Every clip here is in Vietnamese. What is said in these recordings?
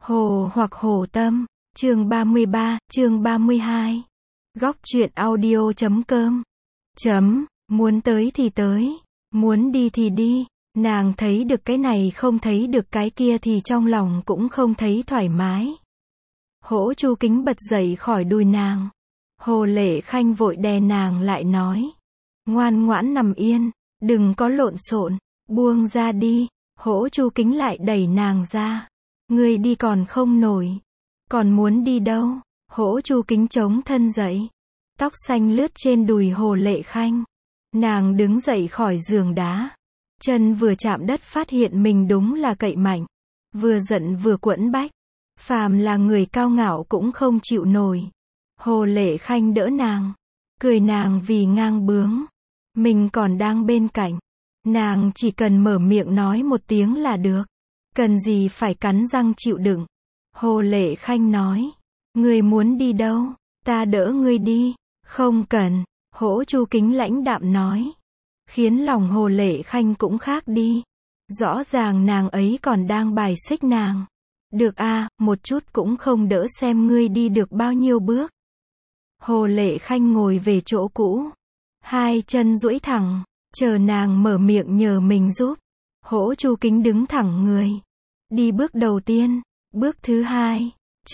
Hồ hoặc Hồ Tâm, chương 33, chương 32. Góc truyện audio.com. Muốn tới thì tới, muốn đi thì đi. Nàng thấy được cái này không thấy được cái kia thì trong lòng cũng không thấy thoải mái. Hỗ Chu Kính bật dậy khỏi đùi nàng. Hồ Lệ Khanh vội đè nàng lại nói. Ngoan ngoãn nằm yên, đừng có lộn xộn, buông ra đi. Hỗ Chu Kính lại đẩy nàng ra. Ngươi đi còn không nổi. Còn muốn đi đâu? Hỗ Chu Kính chống thân dậy. Tóc xanh lướt trên đùi Hồ Lệ Khanh. Nàng đứng dậy khỏi giường đá. Chân vừa chạm đất phát hiện mình đúng là cậy mạnh. Vừa giận vừa quẫn bách. Phàm là người cao ngạo cũng không chịu nổi. Hồ Lệ Khanh đỡ nàng. Cười nàng vì ngang bướng. Mình còn đang bên cạnh. Nàng chỉ cần mở miệng nói một tiếng là được. Cần gì phải cắn răng chịu đựng. Hồ Lệ Khanh nói. Ngươi muốn đi đâu? Ta đỡ ngươi đi. Không cần. Hỗ Chu Kính lãnh đạm nói. Khiến lòng Hồ Lệ Khanh cũng khác đi. Rõ ràng nàng ấy còn đang bài xích nàng. Được a, một chút cũng không đỡ xem ngươi đi được bao nhiêu bước. Hồ Lệ Khanh ngồi về chỗ cũ. Hai chân duỗi thẳng. Chờ nàng mở miệng nhờ mình giúp. Hỗ Chu Kính đứng thẳng người. Đi bước đầu tiên. Bước thứ hai.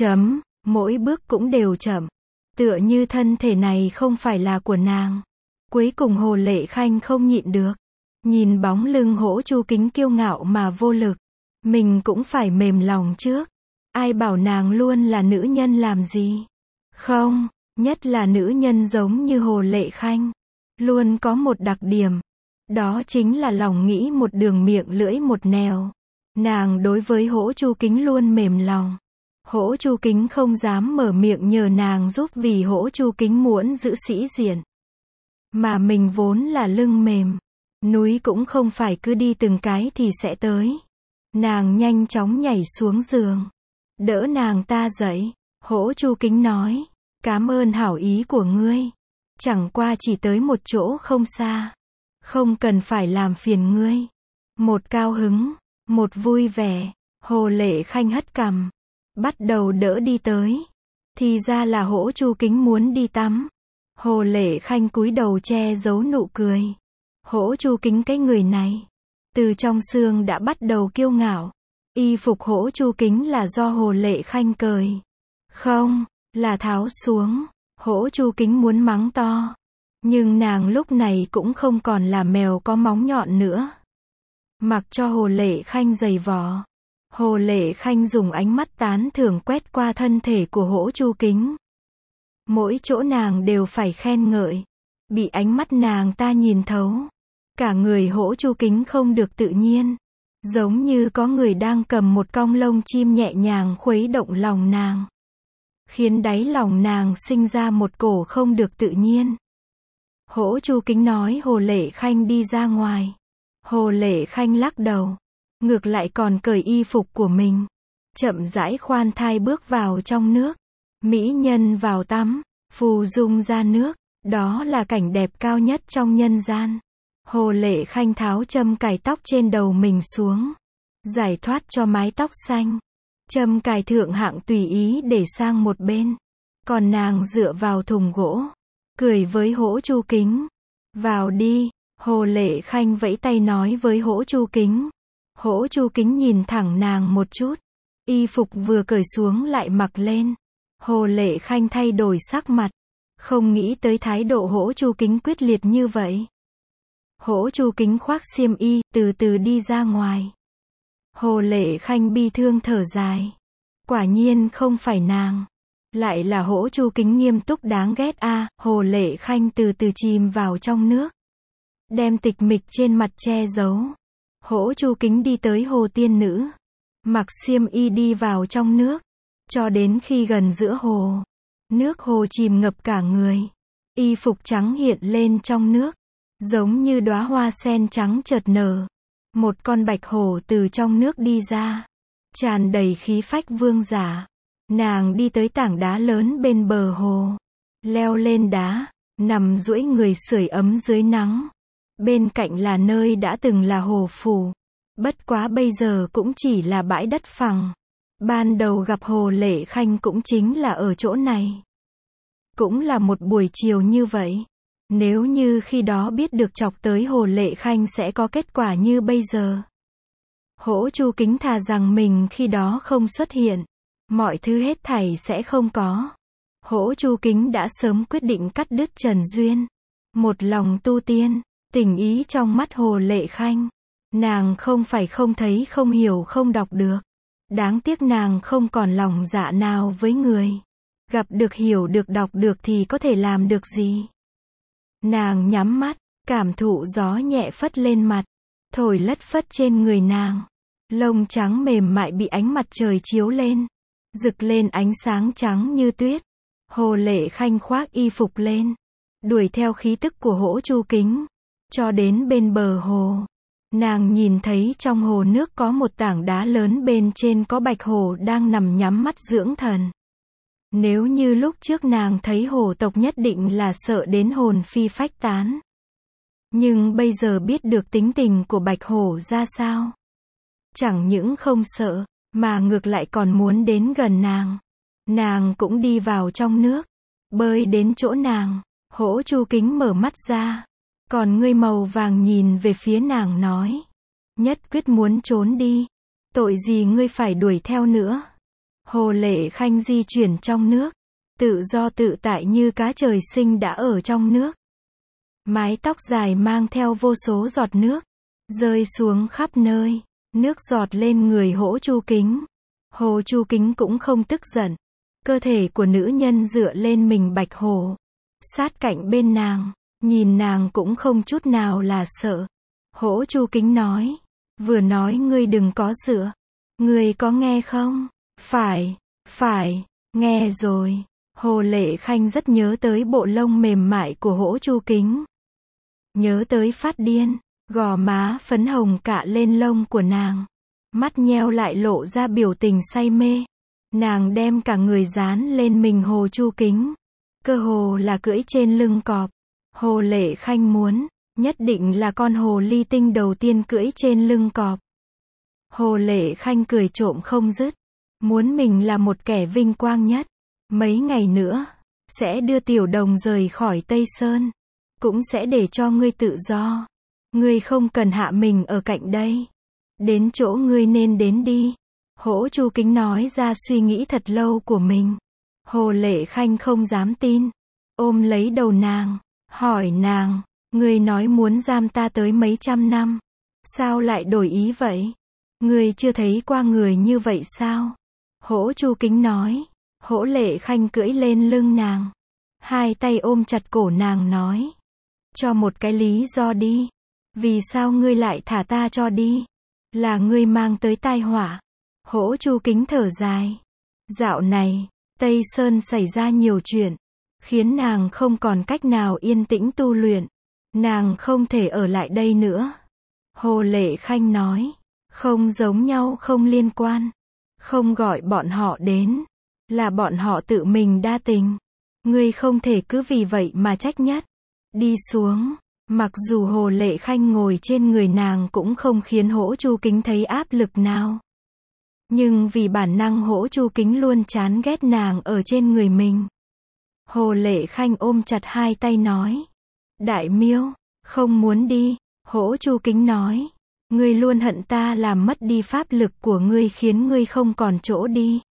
Mỗi bước cũng đều chậm. Tựa như thân thể này không phải là của nàng. Cuối cùng Hồ Lệ Khanh không nhịn được. Nhìn bóng lưng Hỗ Chu Kính kiêu ngạo mà vô lực. Mình cũng phải mềm lòng trước. Ai bảo nàng luôn là nữ nhân làm gì? Không, nhất là nữ nhân giống như Hồ Lệ Khanh. Luôn có một đặc điểm. Đó chính là lòng nghĩ một đường miệng lưỡi một nẻo. Nàng đối với Hỗ Chu Kính luôn mềm lòng. Hỗ Chu Kính không dám mở miệng nhờ nàng giúp vì Hỗ Chu Kính muốn giữ sĩ diện. Mà mình vốn là lưng mềm. Núi cũng không phải cứ đi từng cái thì sẽ tới. Nàng nhanh chóng nhảy xuống giường. Đỡ nàng ta dậy. Hỗ Chu Kính nói. Cảm ơn hảo ý của ngươi. Chẳng qua chỉ tới một chỗ không xa. Không cần phải làm phiền ngươi. Một cao hứng. Một vui vẻ. Hồ Lệ Khanh hất cằm. Bắt đầu đỡ đi tới. Thì ra là Hỗ Chu Kính muốn đi tắm. Hồ Lệ Khanh cúi đầu che giấu nụ cười. Hỗ Chu Kính cái người này. Từ trong xương đã bắt đầu kiêu ngạo. Y phục Hỗ Chu Kính là do Hồ Lệ Khanh cởi. Không, là tháo xuống. Hỗ Chu Kính muốn mắng to. Nhưng nàng lúc này cũng không còn là mèo có móng nhọn nữa. Mặc cho Hồ Lệ Khanh giày vò. Hồ Lệ Khanh dùng ánh mắt tán thưởng quét qua thân thể của Hỗ Chu Kính. Mỗi chỗ nàng đều phải khen ngợi. Bị ánh mắt nàng ta nhìn thấu. Cả người Hỗ Chu Kính không được tự nhiên. Giống như có người đang cầm một cong lông chim nhẹ nhàng khuấy động lòng nàng. Khiến đáy lòng nàng sinh ra một cổ không được tự nhiên. Hỗ Chu Kính nói Hồ Lệ Khanh đi ra ngoài. Hồ Lệ Khanh lắc đầu. Ngược lại còn cởi y phục của mình. Chậm rãi khoan thai bước vào trong nước. Mỹ nhân vào tắm. Phù dung ra nước. Đó là cảnh đẹp cao nhất trong nhân gian. Hồ Lệ Khanh tháo châm cài tóc trên đầu mình xuống. Giải thoát cho mái tóc xanh. Châm cài thượng hạng tùy ý để sang một bên. Còn nàng dựa vào thùng gỗ. Cười với Hỗ Chu Kính. Vào đi. Hồ Lệ Khanh vẫy tay nói với Hỗ Chu Kính. Hỗ Chu Kính nhìn thẳng nàng một chút. Y phục vừa cởi xuống lại mặc lên. Hồ Lệ Khanh thay đổi sắc mặt. Không nghĩ tới thái độ Hỗ Chu Kính quyết liệt như vậy. Hỗ Chu Kính khoác xiêm y, từ từ đi ra ngoài. Hồ Lệ Khanh bi thương thở dài. Quả nhiên không phải nàng. Lại là Hỗ Chu Kính nghiêm túc đáng ghét a. Hồ Lệ Khanh từ từ chìm vào trong nước. Đem tịch mịch trên mặt che giấu. Hỗ Chu Kính đi tới hồ tiên nữ. Mặc xiêm y đi vào trong nước. Cho đến khi gần giữa hồ. Nước hồ chìm ngập cả người. Y phục trắng hiện lên trong nước. Giống như đóa hoa sen trắng chợt nở. Một con bạch hổ từ trong nước đi ra. Tràn đầy khí phách vương giả. Nàng đi tới tảng đá lớn bên bờ hồ. Leo lên đá. Nằm duỗi người sưởi ấm dưới nắng. Bên cạnh là nơi đã từng là hồ phủ. Bất quá bây giờ cũng chỉ là bãi đất phẳng. Ban đầu gặp Hồ Lệ Khanh cũng chính là ở chỗ này. Cũng là một buổi chiều như vậy. Nếu như khi đó biết được chọc tới Hồ Lệ Khanh sẽ có kết quả như bây giờ. Hỗ Chu Kính thà rằng mình khi đó không xuất hiện. Mọi thứ hết thảy sẽ không có. Hỗ Chu Kính đã sớm quyết định cắt đứt Trần Duyên. Một lòng tu tiên, tình ý trong mắt Hồ Lệ Khanh. Nàng không phải không thấy, không hiểu, không đọc được. Đáng tiếc nàng không còn lòng dạ nào với người. Gặp được, hiểu được, đọc được thì có thể làm được gì. Nàng nhắm mắt, cảm thụ gió nhẹ phất lên mặt, thổi lất phất trên người nàng. Lông trắng mềm mại bị ánh mặt trời chiếu lên, rực lên ánh sáng trắng như tuyết. Hồ Lệ Khanh khoác y phục lên, đuổi theo khí tức của Hỗ Chu Kính, cho đến bên bờ hồ. Nàng nhìn thấy trong hồ nước có một tảng đá lớn, bên trên có bạch hổ đang nằm nhắm mắt dưỡng thần. Nếu như lúc trước nàng thấy hổ tộc nhất định là sợ đến hồn phi phách tán. Nhưng bây giờ biết được tính tình của bạch hổ ra sao. Chẳng những không sợ, mà ngược lại còn muốn đến gần nàng. Nàng cũng đi vào trong nước, bơi đến chỗ nàng. Hỗ Chu Kính mở mắt ra, còn ngươi màu vàng nhìn về phía nàng nói. Nhất quyết muốn trốn đi. Tội gì ngươi phải đuổi theo nữa. Hồ Lệ Khanh di chuyển trong nước, tự do tự tại như cá trời sinh đã ở trong nước. Mái tóc dài mang theo vô số giọt nước, rơi xuống khắp nơi. Nước giọt lên người Hỗ Chu Kính. Hồ Chu Kính cũng không tức giận. Cơ thể của nữ nhân dựa lên mình bạch hổ, sát cạnh bên nàng, nhìn nàng cũng không chút nào là sợ. Hỗ Chu Kính nói, vừa nói ngươi đừng có dựa. Ngươi có nghe không? Phải, nghe rồi. Hồ Lệ Khanh rất nhớ tới bộ lông mềm mại của Hỗ Chu Kính. Nhớ tới phát điên, gò má phấn hồng cạ lên lông của nàng. Mắt nheo lại lộ ra biểu tình say mê. Nàng đem cả người dán lên mình Hồ Chu Kính. Cơ hồ là cưỡi trên lưng cọp. Hồ Lệ Khanh muốn, nhất định là con hồ ly tinh đầu tiên cưỡi trên lưng cọp. Hồ Lệ Khanh cười trộm không dứt. Muốn mình là một kẻ vinh quang nhất. Mấy ngày nữa, sẽ đưa Tiểu Đồng rời khỏi Tây Sơn. Cũng sẽ để cho ngươi tự do. Ngươi không cần hạ mình ở cạnh đây. Đến chỗ ngươi nên đến đi. Hỗ Chu Kính nói ra suy nghĩ thật lâu của mình. Hồ Lệ Khanh không dám tin. Ôm lấy đầu nàng, hỏi nàng, ngươi nói muốn giam ta tới mấy trăm năm. Sao lại đổi ý vậy? Ngươi chưa thấy qua người như vậy sao? Hỗ Chu Kính nói. Hỗ Lệ Khanh cưỡi lên lưng nàng. Hai tay ôm chặt cổ nàng nói. Cho một cái lý do đi. Vì sao ngươi lại thả ta cho đi? Là ngươi mang tới tai họa. Hỗ Chu Kính thở dài. Dạo này, Tây Sơn xảy ra nhiều chuyện, khiến nàng không còn cách nào yên tĩnh tu luyện. Nàng không thể ở lại đây nữa. Hồ Lệ Khanh nói. Không giống nhau, không liên quan. Không gọi bọn họ đến. Là bọn họ tự mình đa tình. Ngươi không thể cứ vì vậy mà trách nhất. Đi xuống. Mặc dù Hồ Lệ Khanh ngồi trên người nàng cũng không khiến Hỗ Chu Kính thấy áp lực nào. Nhưng vì bản năng Hỗ Chu Kính luôn chán ghét nàng ở trên người mình. Hồ Lệ Khanh ôm chặt hai tay nói. Đại miêu, không muốn đi. Hỗ Chu Kính nói. Ngươi luôn hận ta làm mất đi pháp lực của ngươi, khiến ngươi không còn chỗ đi.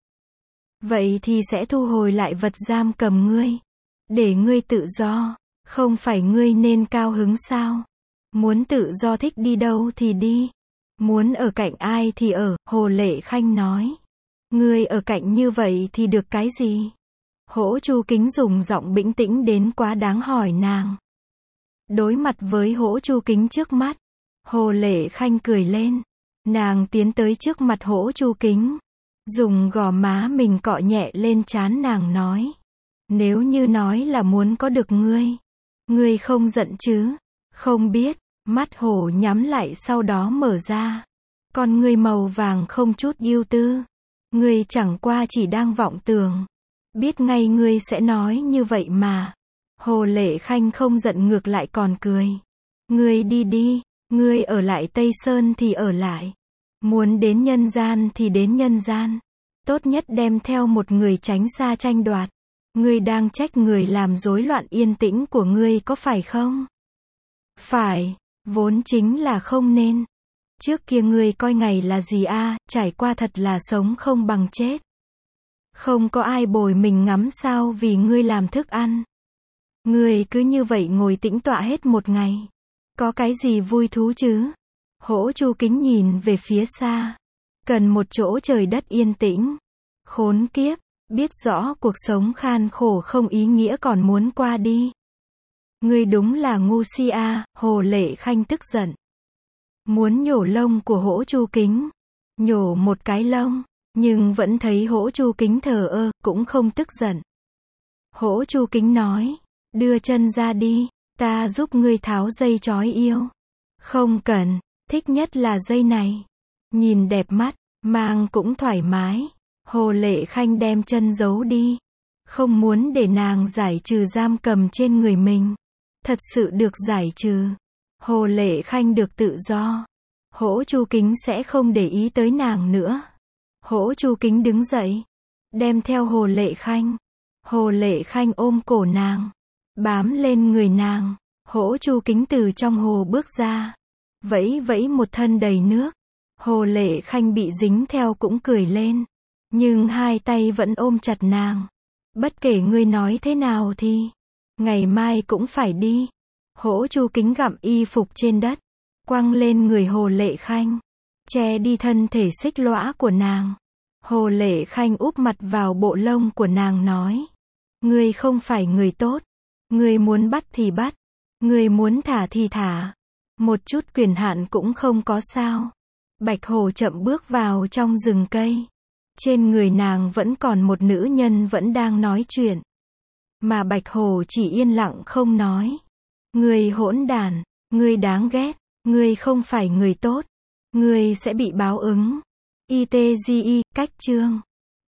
Vậy thì sẽ thu hồi lại vật giam cầm ngươi. Để ngươi tự do. Không phải ngươi nên cao hứng sao? Muốn tự do, thích đi đâu thì đi. Muốn ở cạnh ai thì ở. Hồ Lệ Khanh nói. Ngươi ở cạnh như vậy thì được cái gì? Hỗ Chu Kính dùng giọng bĩnh tĩnh đến quá đáng hỏi nàng. Đối mặt với Hỗ Chu Kính trước mắt, Hồ Lệ Khanh cười lên. Nàng tiến tới trước mặt Hỗ Chu Kính, dùng gò má mình cọ nhẹ lên trán nàng nói. Nếu như nói là muốn có được ngươi không giận chứ? Không biết. Mắt hổ nhắm lại sau đó mở ra. Con ngươi màu vàng không chút ưu tư. Ngươi chẳng qua chỉ đang vọng tưởng. Biết ngay ngươi sẽ nói như vậy mà. Hồ Lệ Khanh không giận, ngược lại còn cười. Ngươi đi đi. Ngươi ở lại Tây Sơn thì ở lại. Muốn đến nhân gian thì đến nhân gian. Tốt nhất đem theo một người tránh xa tranh đoạt. Ngươi đang trách người làm rối loạn yên tĩnh của ngươi có phải không? Phải, vốn chính là không nên. Trước kia ngươi coi ngày là gì a, trải qua thật là sống không bằng chết. Không có ai bồi mình ngắm sao vì ngươi làm thức ăn. Ngươi cứ như vậy ngồi tĩnh tọa hết một ngày. Có cái gì vui thú chứ? Hỗ Chu Kính nhìn về phía xa. Cần một chỗ trời đất yên tĩnh. Khốn kiếp, biết rõ cuộc sống khan khổ không ý nghĩa còn muốn qua đi. Ngươi đúng là ngu si a, Hồ Lệ Khanh tức giận. Muốn nhổ lông của Hỗ Chu Kính. Nhổ một cái lông, nhưng vẫn thấy Hỗ Chu Kính thờ ơ, cũng không tức giận. Hỗ Chu Kính nói, đưa chân ra đi, ta giúp ngươi tháo dây trói yêu. Không cần, thích nhất là dây này. Nhìn đẹp mắt, mang cũng thoải mái. Hồ Lệ Khanh đem chân giấu đi. Không muốn để nàng giải trừ giam cầm trên người mình. Thật sự được giải trừ. Hồ Lệ Khanh được tự do. Hỗ Chu Kính sẽ không để ý tới nàng nữa. Hỗ Chu Kính đứng dậy. Đem theo Hồ Lệ Khanh. Hồ Lệ Khanh ôm cổ nàng. Bám lên người nàng. Hỗ Chu Kính từ trong hồ bước ra. Vẫy vẫy một thân đầy nước. Hồ Lệ Khanh bị dính theo cũng cười lên. Nhưng hai tay vẫn ôm chặt nàng. Bất kể ngươi nói thế nào thì, ngày mai cũng phải đi. Hỗ Chu Kính gặm y phục trên đất. Quăng lên người Hồ Lệ Khanh. Che đi thân thể xích lõa của nàng. Hồ Lệ Khanh úp mặt vào bộ lông của nàng nói. Ngươi không phải người tốt. Ngươi muốn bắt thì bắt. Ngươi muốn thả thì thả. Một chút quyền hạn cũng không có sao. Bạch Hồ chậm bước vào trong rừng cây. Trên người nàng vẫn còn một nữ nhân vẫn đang nói chuyện. Mà Bạch Hồ chỉ yên lặng không nói. Ngươi hỗn đản, ngươi đáng ghét, ngươi không phải người tốt. Ngươi sẽ bị báo ứng. ITGI, cách chương.